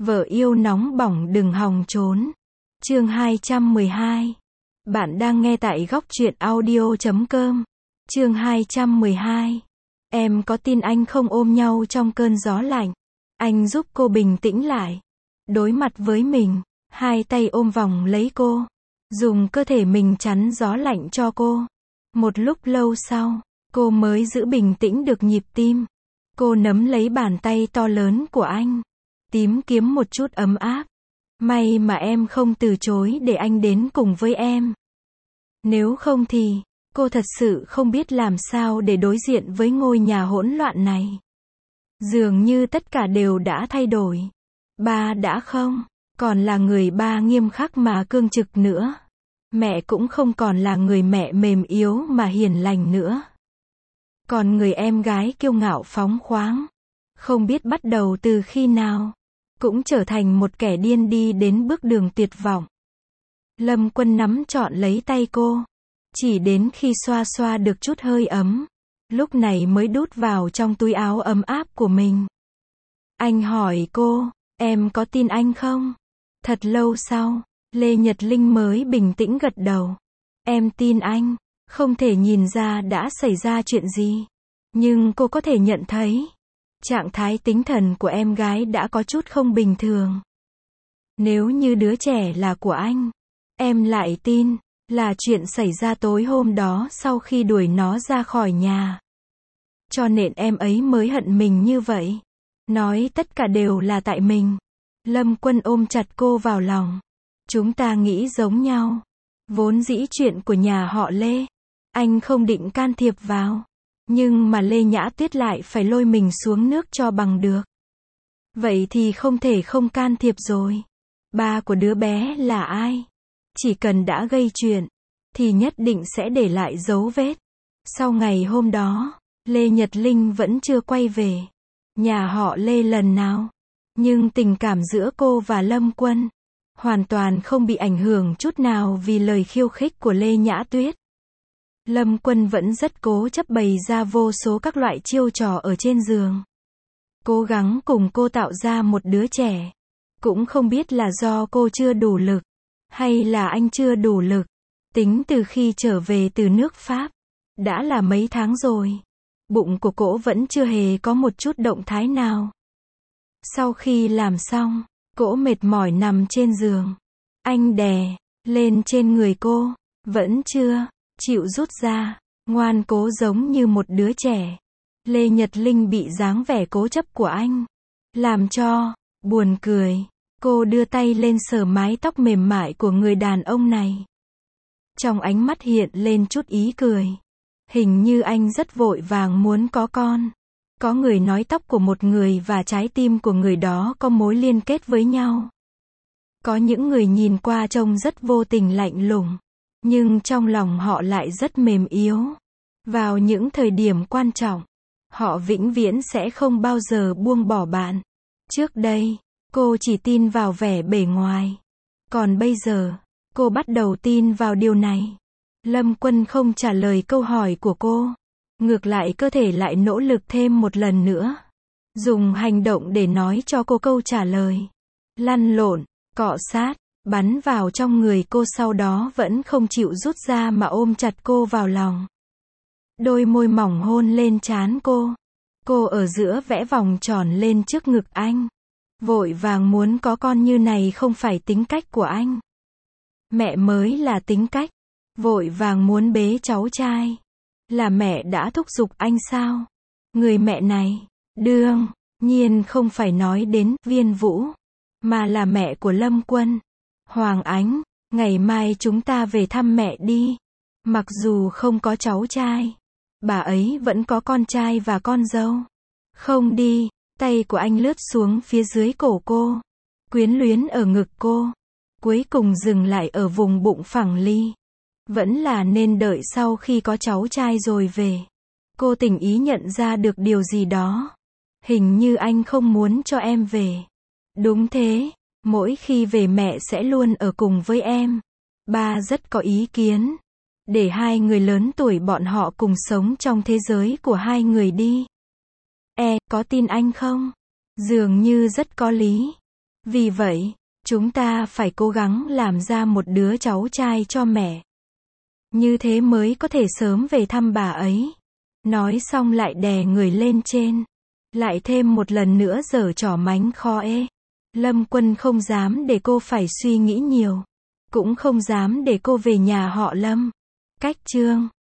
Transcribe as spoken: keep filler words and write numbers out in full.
Vợ yêu nóng bỏng đừng hòng trốn. Chương hai trăm mười hai. Bạn đang nghe tại góc truyện audio chấm com. Chương hai trăm mười hai. Em có tin anh không ôm nhau trong cơn gió lạnh. Anh giúp cô bình tĩnh lại. Đối mặt với mình, hai tay ôm vòng lấy cô. Dùng cơ thể mình chắn gió lạnh cho cô. Một lúc lâu sau, cô mới giữ bình tĩnh được nhịp tim. Cô nắm lấy bàn tay to lớn của anh. Tìm kiếm một chút ấm áp. May mà em không từ chối để anh đến cùng với em. Nếu không thì, cô thật sự không biết làm sao để đối diện với ngôi nhà hỗn loạn này. Dường như tất cả đều đã thay đổi. Ba đã không còn là người ba nghiêm khắc mà cương trực nữa. Mẹ cũng không còn là người mẹ mềm yếu mà hiền lành nữa. Còn người em gái kiêu ngạo phóng khoáng, không biết bắt đầu từ khi nào, cũng trở thành một kẻ điên đi đến bước đường tuyệt vọng. Lâm Quân nắm trọn lấy tay cô, chỉ đến khi xoa xoa được chút hơi ấm, lúc này mới đút vào trong túi áo ấm áp của mình. Anh hỏi cô, em có tin anh không? Thật lâu sau, Lê Nhật Linh mới bình tĩnh gật đầu. Em tin anh, không thể nhìn ra đã xảy ra chuyện gì. Nhưng cô có thể nhận thấy, trạng thái tinh thần của em gái đã có chút không bình thường. Nếu như đứa trẻ là của anh, em lại tin là chuyện xảy ra tối hôm đó sau khi đuổi nó ra khỏi nhà. Cho nên em ấy mới hận mình như vậy. Nói tất cả đều là tại mình. Lâm Quân ôm chặt cô vào lòng. Chúng ta nghĩ giống nhau. Vốn dĩ chuyện của nhà họ Lê, anh không định can thiệp vào. Nhưng mà Lê Nhã Tuyết lại phải lôi mình xuống nước cho bằng được. Vậy thì không thể không can thiệp rồi. Ba của đứa bé là ai? Chỉ cần đã gây chuyện, thì nhất định sẽ để lại dấu vết. Sau ngày hôm đó, Lê Nhật Linh vẫn chưa quay về nhà họ Lê lần nào. Nhưng tình cảm giữa cô và Lâm Quân hoàn toàn không bị ảnh hưởng chút nào vì lời khiêu khích của Lê Nhã Tuyết. Lâm Quân vẫn rất cố chấp bày ra vô số các loại chiêu trò ở trên giường. Cố gắng cùng cô tạo ra một đứa trẻ. Cũng không biết là do cô chưa đủ lực, hay là anh chưa đủ lực. Tính từ khi trở về từ nước Pháp, đã là mấy tháng rồi. Bụng của cô vẫn chưa hề có một chút động thái nào. Sau khi làm xong, cô mệt mỏi nằm trên giường. Anh đè lên trên người cô, vẫn chưa chịu rút ra, ngoan cố giống như một đứa trẻ. Lê Nhật Linh bị dáng vẻ cố chấp của anh làm cho buồn cười. Cô đưa tay lên sờ mái tóc mềm mại của người đàn ông này. Trong ánh mắt hiện lên chút ý cười. Hình như anh rất vội vàng muốn có con. Có người nói tóc của một người và trái tim của người đó có mối liên kết với nhau. Có những người nhìn qua trông rất vô tình lạnh lùng, nhưng trong lòng họ lại rất mềm yếu. Vào những thời điểm quan trọng, họ vĩnh viễn sẽ không bao giờ buông bỏ bạn. Trước đây, cô chỉ tin vào vẻ bề ngoài. Còn bây giờ, cô bắt đầu tin vào điều này. Lâm Quân không trả lời câu hỏi của cô. Ngược lại cơ thể lại nỗ lực thêm một lần nữa. Dùng hành động để nói cho cô câu trả lời. Lăn lộn, cọ sát, bắn vào trong người cô, sau đó vẫn không chịu rút ra mà ôm chặt cô vào lòng. Đôi môi mỏng hôn lên trán cô. Cô ở giữa vẽ vòng tròn lên trước ngực anh. Vội vàng muốn có con như này không phải tính cách của anh. Mẹ mới là tính cách. Vội vàng muốn bế cháu trai. Là mẹ đã thúc giục anh sao? Người mẹ này, đương nhiên không phải nói đến Viên Vũ, mà là mẹ của Lâm Quân. Hoàng Ánh, ngày mai chúng ta về thăm mẹ đi. Mặc dù không có cháu trai, bà ấy vẫn có con trai và con dâu. Không đi. Tay của anh lướt xuống phía dưới cổ cô, quyến luyến ở ngực cô, cuối cùng dừng lại ở vùng bụng phẳng ly. Vẫn là nên đợi sau khi có cháu trai rồi về. Cô tình ý nhận ra được điều gì đó. Hình như anh không muốn cho em về. Đúng thế, mỗi khi về mẹ sẽ luôn ở cùng với em. Ba rất có ý kiến. Để hai người lớn tuổi bọn họ cùng sống trong thế giới của hai người đi. E, có tin anh không? Dường như rất có lý. Vì vậy, chúng ta phải cố gắng làm ra một đứa cháu trai cho mẹ. Như thế mới có thể sớm về thăm bà ấy. Nói xong lại đè người lên trên. Lại thêm một lần nữa giở trò mánh khóe. ê. Lâm Quân không dám để cô phải suy nghĩ nhiều. Cũng không dám để cô về nhà họ Lâm. Cách chương